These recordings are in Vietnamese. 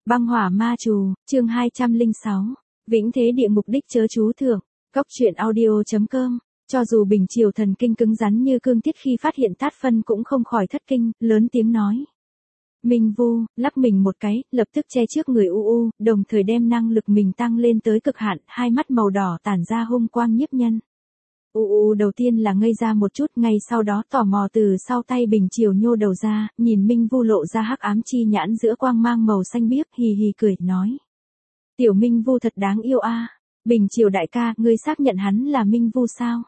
Băng hỏa ma trù, chương 206. Vĩnh thế địa ngục đích chớ chú thượng. Cốc truyện audio.com. Cho dù Bình Triều thần kinh cứng rắn như cương thiết khi phát hiện Tát Phân cũng không khỏi thất kinh, lớn tiếng nói. Minh Vu, lắc mình một cái, lập tức che trước người U, đồng thời đem năng lực mình tăng lên tới cực hạn, hai mắt màu đỏ tản ra hung quang nhiếp nhân. U đầu tiên là ngây ra một chút, ngay sau đó tò mò từ sau tay Bình Triều nhô đầu ra, nhìn Minh Vu lộ ra hắc ám chi nhãn giữa quang mang màu xanh biếc, hì hì cười, nói. Tiểu Minh Vu thật đáng yêu a. Bình Triều đại ca, ngươi xác nhận hắn là Minh Vu sao?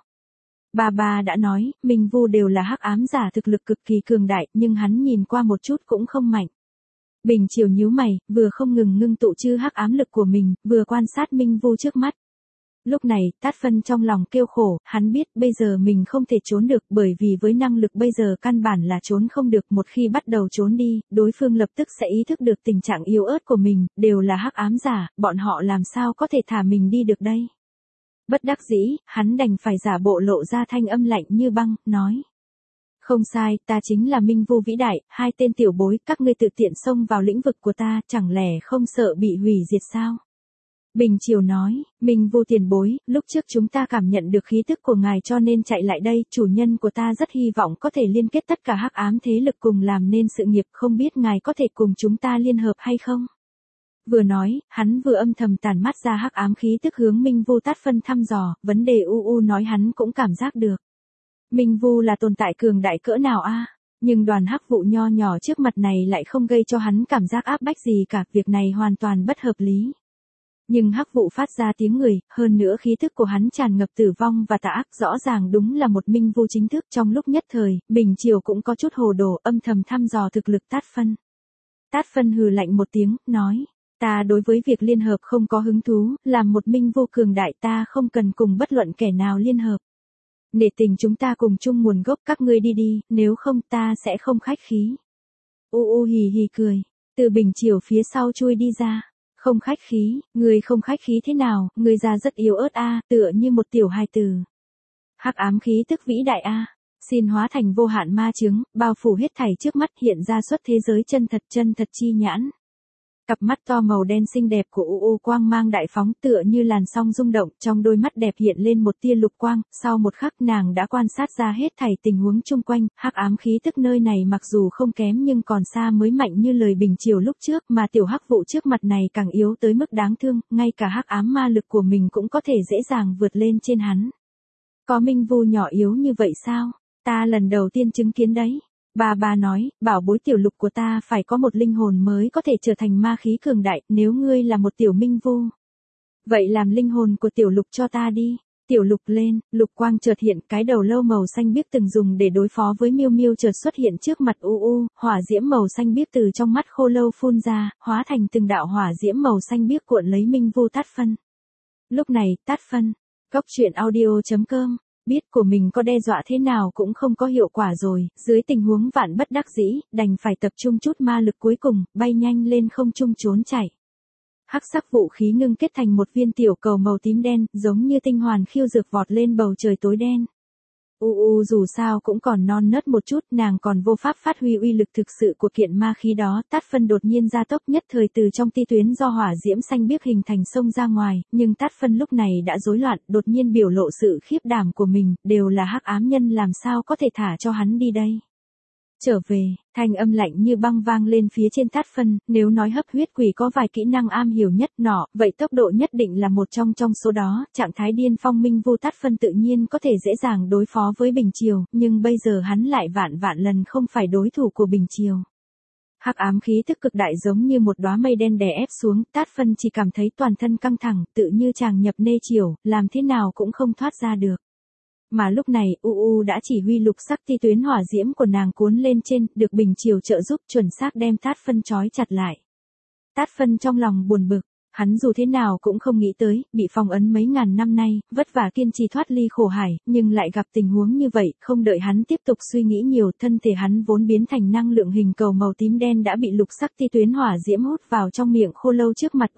Bà đã nói, Minh Vu đều là hắc ám giả thực lực cực kỳ cường đại, nhưng hắn nhìn qua một chút cũng không mạnh. Bình Triều nhíu mày, vừa không ngừng ngưng tụ chư hắc ám lực của mình, vừa quan sát Minh Vu trước mắt. Lúc này, Tát Phân trong lòng kêu khổ, hắn biết bây giờ mình không thể trốn được bởi vì với năng lực bây giờ căn bản là trốn không được, một khi bắt đầu trốn đi, đối phương lập tức sẽ ý thức được tình trạng yếu ớt của mình, đều là hắc ám giả, bọn họ làm sao có thể thả mình đi được đây. Bất đắc dĩ, hắn đành phải giả bộ lộ ra thanh âm lạnh như băng, nói. Không sai, ta chính là Minh Vu vĩ đại, hai tên tiểu bối, các ngươi tự tiện xông vào lĩnh vực của ta, chẳng lẽ không sợ bị hủy diệt sao? Bình Triều nói, Minh Vu tiền bối, lúc trước chúng ta cảm nhận được khí tức của ngài cho nên chạy lại đây, chủ nhân của ta rất hy vọng có thể liên kết tất cả hắc ám thế lực cùng làm nên sự nghiệp, không biết ngài có thể cùng chúng ta liên hợp hay không? Vừa nói, hắn vừa âm thầm tản mắt ra hắc ám khí tức hướng Minh Vu Tát Phân thăm dò, vấn đề nói hắn cũng cảm giác được. Minh Vu là tồn tại cường đại cỡ nào a? Nhưng đoàn hắc vụ nho nhỏ trước mặt này lại không gây cho hắn cảm giác áp bách gì cả, việc này hoàn toàn bất hợp lý. Nhưng hắc vụ phát ra tiếng người, hơn nữa khí thức của hắn tràn ngập tử vong và tà ác, rõ ràng đúng là một Minh Vu chính thức. Trong lúc nhất thời, Bình Triều cũng có chút hồ đồ, âm thầm thăm dò thực lực Tát Phân. Tát Phân hừ lạnh một tiếng, nói, ta đối với việc liên hợp không có hứng thú, làm một Minh Vu cường đại ta không cần cùng bất luận kẻ nào liên hợp. Nể tình chúng ta cùng chung nguồn gốc, các ngươi đi đi, nếu không ta sẽ không khách khí. Hì hì cười, từ Bình Triều phía sau chui đi ra. Không khách khí, người không khách khí thế nào, người già rất yếu ớt a, tựa như một tiểu hài tử. Hắc ám khí tức vĩ đại a, xin hóa thành vô hạn ma chứng, bao phủ hết thảy trước mắt, hiện ra xuất thế giới chân thật chi nhãn. Cặp mắt to màu đen xinh đẹp của quang mang đại phóng tựa như làn sóng rung động, trong đôi mắt đẹp hiện lên một tia lục quang, sau một khắc nàng đã quan sát ra hết thảy tình huống chung quanh, hắc ám khí tức nơi này mặc dù không kém nhưng còn xa mới mạnh như lời Bình Triều lúc trước, mà tiểu hắc vụ trước mặt này càng yếu tới mức đáng thương, ngay cả hắc ám ma lực của mình cũng có thể dễ dàng vượt lên trên hắn. Có Minh Vu nhỏ yếu như vậy sao? Ta lần đầu tiên chứng kiến đấy. Bà nói, bảo bối tiểu lục của ta phải có một linh hồn mới có thể trở thành ma khí cường đại, nếu ngươi là một tiểu Minh Vu. Vậy làm linh hồn của tiểu lục cho ta đi. Tiểu lục lên, lục quang chợt hiện, cái đầu lâu màu xanh biếc từng dùng để đối phó với Miêu Miêu chợt xuất hiện trước mặt hỏa diễm màu xanh biếc từ trong mắt khô lâu phun ra, hóa thành từng đạo hỏa diễm màu xanh biếc cuộn lấy Minh Vu Tát Phân. Lúc này, Tát Phân, Cốc truyện audio.com. Biết của mình có đe dọa thế nào cũng không có hiệu quả rồi, dưới tình huống vạn bất đắc dĩ, đành phải tập trung chút ma lực cuối cùng, bay nhanh lên không trung trốn chạy. Hắc sắc vũ khí ngưng kết thành một viên tiểu cầu màu tím đen, giống như tinh hoàn khiêu dược vọt lên bầu trời tối đen. Dù sao cũng còn non nớt một chút, nàng còn vô pháp phát huy uy lực thực sự của kiện ma khí đó. Tát Phân đột nhiên gia tốc, nhất thời từ trong ti tuyến do hỏa diễm xanh biếc hình thành sông ra ngoài, nhưng Tát Phân lúc này đã rối loạn, đột nhiên biểu lộ sự khiếp đảm của mình, đều là hắc ám nhân làm sao có thể thả cho hắn đi đây. Trở về, thanh âm lạnh như băng vang lên phía trên Tát Phân, nếu nói hấp huyết quỷ có vài kỹ năng am hiểu nhất nọ, vậy tốc độ nhất định là một trong số đó, trạng thái điên phong Minh Vu Tát Phân tự nhiên có thể dễ dàng đối phó với Bình Triều, nhưng bây giờ hắn lại vạn lần không phải đối thủ của Bình Triều. Hắc ám khí tức cực đại giống như một đóa mây đen đè ép xuống, Tát Phân chỉ cảm thấy toàn thân căng thẳng, tự như chàng nhập nê chiều, làm thế nào cũng không thoát ra được. Mà lúc này, đã chỉ huy lục sắc ti tuyến hỏa diễm của nàng cuốn lên trên, được Bình Triều trợ giúp chuẩn xác đem Tát Phân trói chặt lại. Tát Phân trong lòng buồn bực, Hắn dù thế nào cũng không nghĩ tới, bị phong ấn mấy ngàn năm nay, vất vả kiên trì thoát ly khổ hải, nhưng lại gặp tình huống như vậy, không đợi hắn tiếp tục suy nghĩ nhiều, thân thể hắn vốn biến thành năng lượng hình cầu màu tím đen đã bị lục sắc ti tuyến hỏa diễm hút vào trong miệng khô lâu trước mặt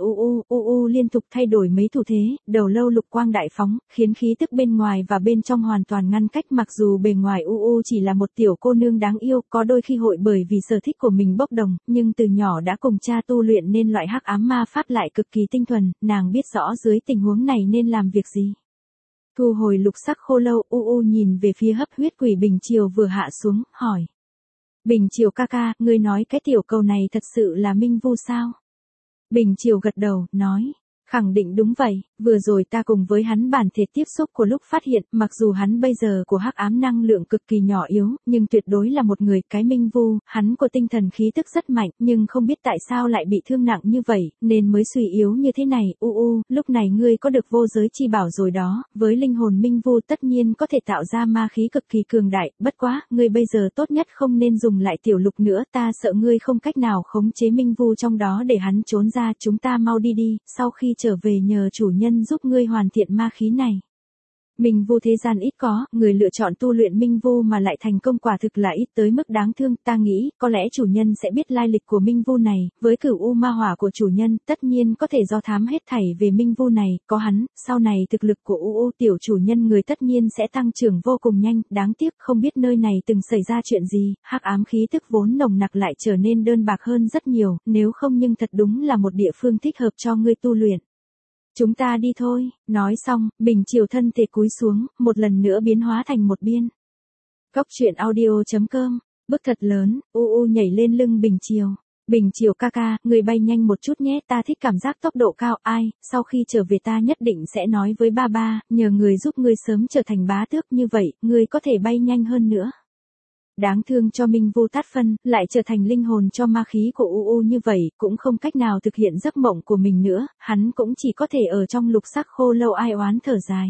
u liên tục thay đổi mấy thủ thế, đầu lâu lục quang đại phóng, khiến khí tức bên ngoài và bên trong hoàn toàn ngăn cách, mặc dù bề ngoài u chỉ là một tiểu cô nương đáng yêu, có đôi khi hội bởi vì sở thích của mình bốc đồng, nhưng từ nhỏ đã cùng cha tu luyện nên loại hắc ám ma pháp lại cực kỳ tinh thuần, nàng biết rõ dưới tình huống này nên làm việc gì. Thu hồi lục sắc khô lâu, nhìn về phía hấp huyết quỷ Bình Triều vừa hạ xuống, hỏi. Bình Triều ca ca, ngươi nói cái tiểu cầu này thật sự là Minh Vu sao? Bình Triều gật đầu, nói. Khẳng định đúng vậy, vừa rồi ta cùng với hắn bản thể tiếp xúc của lúc phát hiện, mặc dù hắn bây giờ của hắc ám năng lượng cực kỳ nhỏ yếu, nhưng tuyệt đối là một người cái Minh Vu, hắn của tinh thần khí tức rất mạnh, nhưng không biết tại sao lại bị thương nặng như vậy, nên mới suy yếu như thế này, lúc này ngươi có được vô giới chi bảo rồi đó, với linh hồn Minh Vu tất nhiên có thể tạo ra ma khí cực kỳ cường đại, bất quá, ngươi bây giờ tốt nhất không nên dùng lại tiểu lục nữa, ta sợ ngươi không cách nào khống chế Minh Vu trong đó để hắn trốn ra, chúng ta mau đi đi, sau khi trở về nhờ chủ nhân giúp ngươi hoàn thiện ma khí này. Minh Vu thế gian ít có, người lựa chọn tu luyện Minh Vu mà lại thành công quả thực là ít tới mức đáng thương, ta nghĩ, có lẽ chủ nhân sẽ biết lai lịch của Minh Vu này, với cửu u ma hỏa của chủ nhân, tất nhiên có thể do thám hết thảy về Minh Vu này, có hắn, sau này thực lực của tiểu chủ nhân người tất nhiên sẽ tăng trưởng vô cùng nhanh, đáng tiếc không biết nơi này từng xảy ra chuyện gì, hắc ám khí tức vốn nồng nặc lại trở nên đơn bạc hơn rất nhiều, nếu không nhưng thật đúng là một địa phương thích hợp cho ngươi tu luyện. Chúng ta đi thôi, nói xong, Bình Triều thân thể cúi xuống, một lần nữa biến hóa thành một biên. Cốc truyện audio.com, bức thật lớn, nhảy lên lưng Bình Triều. Bình Triều ca ca, người bay nhanh một chút nhé, ta thích cảm giác tốc độ cao, sau khi trở về ta nhất định sẽ nói với ba, nhờ người giúp ngươi sớm trở thành bá tước như vậy, ngươi có thể bay nhanh hơn nữa. Đáng thương cho Minh Vu Tát Phân, lại trở thành linh hồn cho ma khí của như vậy, cũng không cách nào thực hiện giấc mộng của mình nữa, hắn cũng chỉ có thể ở trong lục sắc khô lâu ai oán thở dài.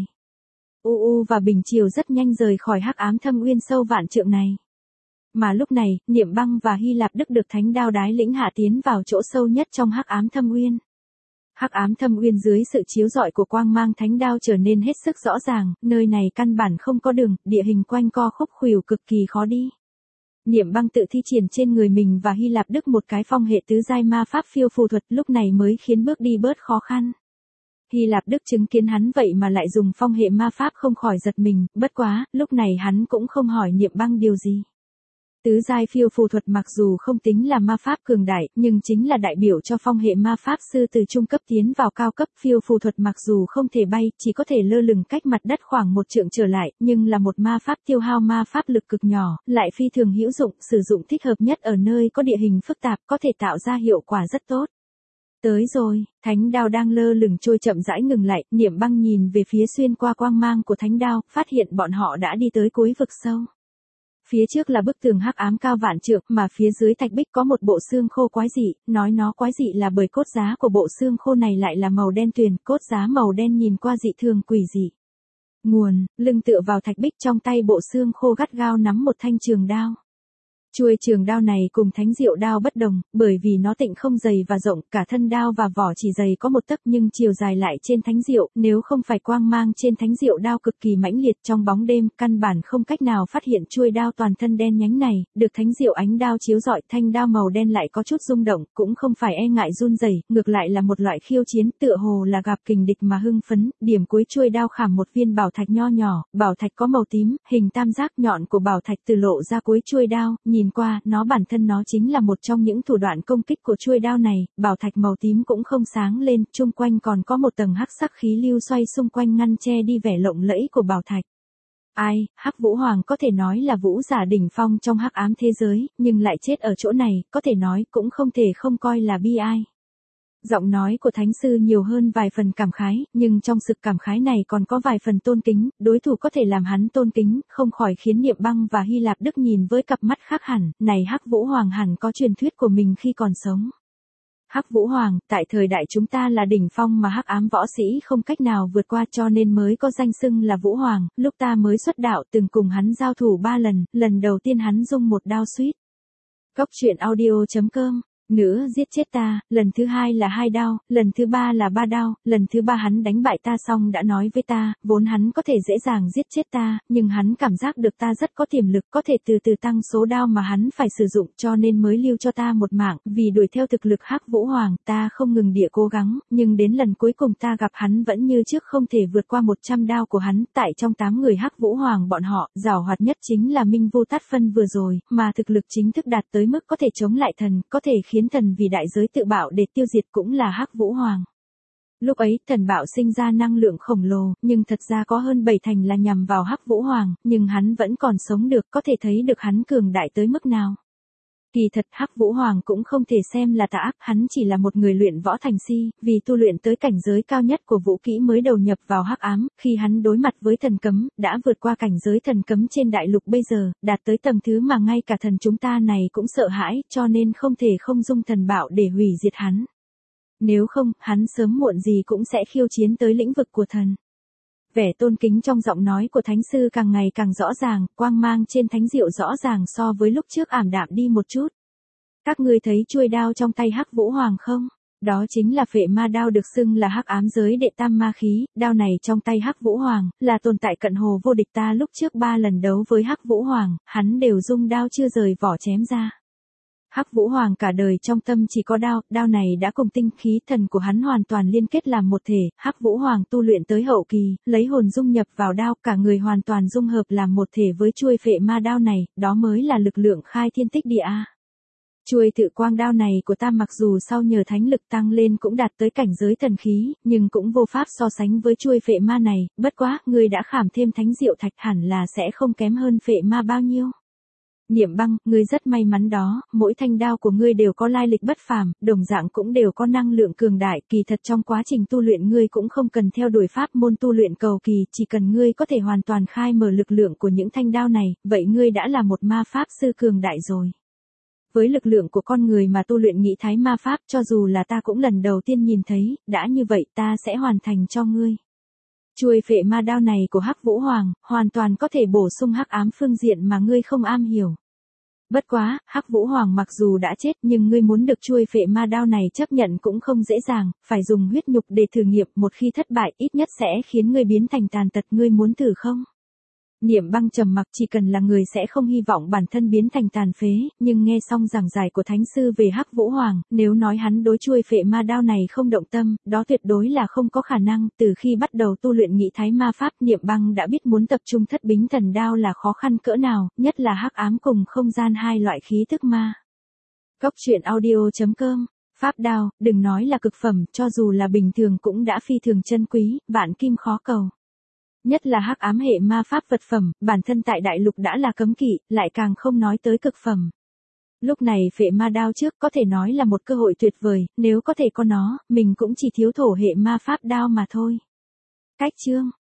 Và Bình Triều rất nhanh rời khỏi hắc ám thâm uyên sâu vạn trượng này. Mà lúc này, Niệm Băng và Hy Lạp Đức được Thánh Đao Đái lĩnh hạ tiến vào chỗ sâu nhất trong hắc ám thâm uyên. Hắc ám thâm uyên dưới sự chiếu rọi của quang mang thánh đao trở nên hết sức rõ ràng, nơi này căn bản không có đường, địa hình quanh co khúc khuỷu cực kỳ khó đi. Niệm Băng tự thi triển trên người mình và Hy Lạp Đức một cái phong hệ tứ giai ma pháp phiêu phù thuật, lúc này mới khiến bước đi bớt khó khăn. Hy Lạp Đức chứng kiến hắn vậy mà lại dùng phong hệ ma pháp không khỏi giật mình, bất quá, lúc này hắn cũng không hỏi Niệm Băng điều gì. Tứ giai phiêu phù thuật mặc dù không tính là ma pháp cường đại, nhưng chính là đại biểu cho phong hệ ma pháp sư từ trung cấp tiến vào cao cấp. Phiêu phù thuật mặc dù không thể bay, chỉ có thể lơ lửng cách mặt đất khoảng 1 trượng trở lại, nhưng là một ma pháp tiêu hao ma pháp lực cực nhỏ, lại phi thường hữu dụng, sử dụng thích hợp nhất ở nơi có địa hình phức tạp, có thể tạo ra hiệu quả rất tốt. Tới rồi, thánh đao đang lơ lửng trôi chậm rãi ngừng lại, Niệm Băng nhìn về phía xuyên qua quang mang của thánh đao, phát hiện bọn họ đã đi tới cuối vực sâu. Phía trước là bức tường hắc ám cao vạn trượng, mà phía dưới thạch bích có một bộ xương khô quái dị, nói nó quái dị là bởi cốt giá của bộ xương khô này lại là màu đen tuyền, cốt giá màu đen nhìn qua dị thường quỷ dị. Nguồn, lưng tựa vào thạch bích, trong tay bộ xương khô gắt gao nắm một thanh trường đao. Chuôi trường đao này cùng thánh diệu đao bất đồng, bởi vì nó tịnh không dày và rộng, cả thân đao và vỏ chỉ dày có 1 tấc nhưng chiều dài lại trên thánh diệu, nếu không phải quang mang trên thánh diệu đao cực kỳ mãnh liệt trong bóng đêm, căn bản không cách nào phát hiện chuôi đao toàn thân đen nhánh này, được thánh diệu ánh đao chiếu rọi, thanh đao màu đen lại có chút rung động, cũng không phải e ngại run rẩy, ngược lại là một loại khiêu chiến, tựa hồ là gặp kình địch mà hưng phấn. Điểm cuối chuôi đao khảm một viên bảo thạch nho nhỏ, bảo thạch có màu tím, hình tam giác, nhọn của bảo thạch từ lộ ra cuối chuôi đao, nhìn qua, nó bản thân nó chính là một trong những thủ đoạn công kích của chuôi đao này, bảo thạch màu tím cũng không sáng lên, chung quanh còn có một tầng hắc sắc khí lưu xoay xung quanh ngăn che đi vẻ lộng lẫy của bảo thạch. Hắc Vũ Hoàng có thể nói là vũ giả đỉnh phong trong hắc ám thế giới, nhưng lại chết ở chỗ này, có thể nói cũng không thể không coi là bi ai. Giọng nói của thánh sư nhiều hơn vài phần cảm khái, nhưng trong sự cảm khái này còn có vài phần tôn kính, đối thủ có thể làm hắn tôn kính, không khỏi khiến Niệm Băng và Hy Lạp Đức nhìn với cặp mắt khác hẳn, này Hắc Vũ Hoàng hẳn có truyền thuyết của mình khi còn sống. Hắc Vũ Hoàng, tại thời đại chúng ta là đỉnh phong mà hắc ám võ sĩ không cách nào vượt qua cho nên mới có danh xưng là Vũ Hoàng, lúc ta mới xuất đạo từng cùng hắn giao thủ 3 lần, lần đầu tiên hắn dung một đao suýt. Cốc truyện audio.com nữa giết chết ta, lần thứ 2 là 2 đao, lần thứ 3 là 3 đao, lần thứ 3 hắn đánh bại ta xong đã nói với ta, vốn hắn có thể dễ dàng giết chết ta, nhưng hắn cảm giác được ta rất có tiềm lực, có thể từ từ tăng số đao mà hắn phải sử dụng, cho nên mới lưu cho ta một mạng, vì đuổi theo thực lực Hắc Vũ Hoàng, ta không ngừng địa cố gắng, nhưng đến lần cuối cùng ta gặp hắn vẫn như trước không thể vượt qua 100 đao của hắn, tại trong 8 người Hắc Vũ Hoàng bọn họ, giàu hoạt nhất chính là Minh Vu Tát Phân vừa rồi, mà thực lực chính thức đạt tới mức có thể chống lại thần, có thể khiến thần vì đại giới tự bạo để tiêu diệt cũng là Hắc Vũ Hoàng. Lúc ấy, thần bạo sinh ra năng lượng khổng lồ, nhưng thật ra có hơn 7 thành là nhằm vào Hắc Vũ Hoàng, nhưng hắn vẫn còn sống được, có thể thấy được hắn cường đại tới mức nào. Kỳ thật Hắc Vũ Hoàng cũng không thể xem là tà ác, hắn chỉ là một người luyện võ thành si, vì tu luyện tới cảnh giới cao nhất của vũ kỹ mới đầu nhập vào hắc ám, khi hắn đối mặt với thần cấm, đã vượt qua cảnh giới thần cấm trên đại lục bây giờ, đạt tới tầng thứ mà ngay cả thần chúng ta này cũng sợ hãi, cho nên không thể không dung thần bạo để hủy diệt hắn. Nếu không, hắn sớm muộn gì cũng sẽ khiêu chiến tới lĩnh vực của thần. Vẻ tôn kính trong giọng nói của thánh sư càng ngày càng rõ ràng, quang mang trên thánh diệu rõ ràng so với lúc trước ảm đạm đi một chút. Các ngươi thấy chuôi đao trong tay Hắc Vũ Hoàng không? Đó chính là phệ ma đao được xưng là hắc ám giới đệ tam ma khí, đao này trong tay Hắc Vũ Hoàng, là tồn tại cận hồ vô địch ta lúc trước 3 lần đấu với Hắc Vũ Hoàng, hắn đều dung đao chưa rời vỏ chém ra. Hắc Vũ Hoàng cả đời trong tâm chỉ có đao, đao này đã cùng tinh khí thần của hắn hoàn toàn liên kết làm một thể, Hắc Vũ Hoàng tu luyện tới hậu kỳ, lấy hồn dung nhập vào đao, cả người hoàn toàn dung hợp làm một thể với chuôi phệ ma đao này, đó mới là lực lượng khai thiên tích địa. Chuôi tự quang đao này của ta mặc dù sau nhờ thánh lực tăng lên cũng đạt tới cảnh giới thần khí, nhưng cũng vô pháp so sánh với chuôi phệ ma này, bất quá, ngươi đã khảm thêm thánh diệu thạch hẳn là sẽ không kém hơn phệ ma bao nhiêu. Niệm Băng, ngươi rất may mắn đó, mỗi thanh đao của ngươi đều có lai lịch bất phàm, đồng dạng cũng đều có năng lượng cường đại, kỳ thật trong quá trình tu luyện ngươi cũng không cần theo đuổi pháp môn tu luyện cầu kỳ, chỉ cần ngươi có thể hoàn toàn khai mở lực lượng của những thanh đao này, vậy ngươi đã là một ma pháp sư cường đại rồi. Với lực lượng của con người mà tu luyện nghị thái ma pháp, cho dù là ta cũng lần đầu tiên nhìn thấy, đã như vậy ta sẽ hoàn thành cho ngươi. Chuôi phệ ma đao này của Hắc Vũ Hoàng, hoàn toàn có thể bổ sung hắc ám phương diện mà ngươi không am hiểu. Bất quá, Hắc Vũ Hoàng mặc dù đã chết nhưng ngươi muốn được chuôi phệ ma đao này chấp nhận cũng không dễ dàng, phải dùng huyết nhục để thử nghiệm, một khi thất bại ít nhất sẽ khiến ngươi biến thành tàn tật, ngươi muốn thử không? Niệm Băng trầm mặc, chỉ cần là người sẽ không hy vọng bản thân biến thành tàn phế, nhưng nghe xong giảng giải của thánh sư về Hắc Vũ Hoàng, nếu nói hắn đối chuôi phệ ma đao này không động tâm, đó tuyệt đối là không có khả năng, từ khi bắt đầu tu luyện nghị thái ma pháp, Niệm Băng đã biết muốn tập trung thất bính thần đao là khó khăn cỡ nào, nhất là hắc ám cùng không gian hai loại khí thức ma. Góc truyện audio.com. Pháp đao, đừng nói là cực phẩm, cho dù là bình thường cũng đã phi thường chân quý, vạn kim khó cầu. Nhất là hắc ám hệ ma pháp vật phẩm, bản thân tại đại lục đã là cấm kỵ, lại càng không nói tới cực phẩm. Lúc này phệ ma đao trước có thể nói là một cơ hội tuyệt vời, nếu có thể có nó, mình cũng chỉ thiếu thổ hệ ma pháp đao mà thôi. Cách chương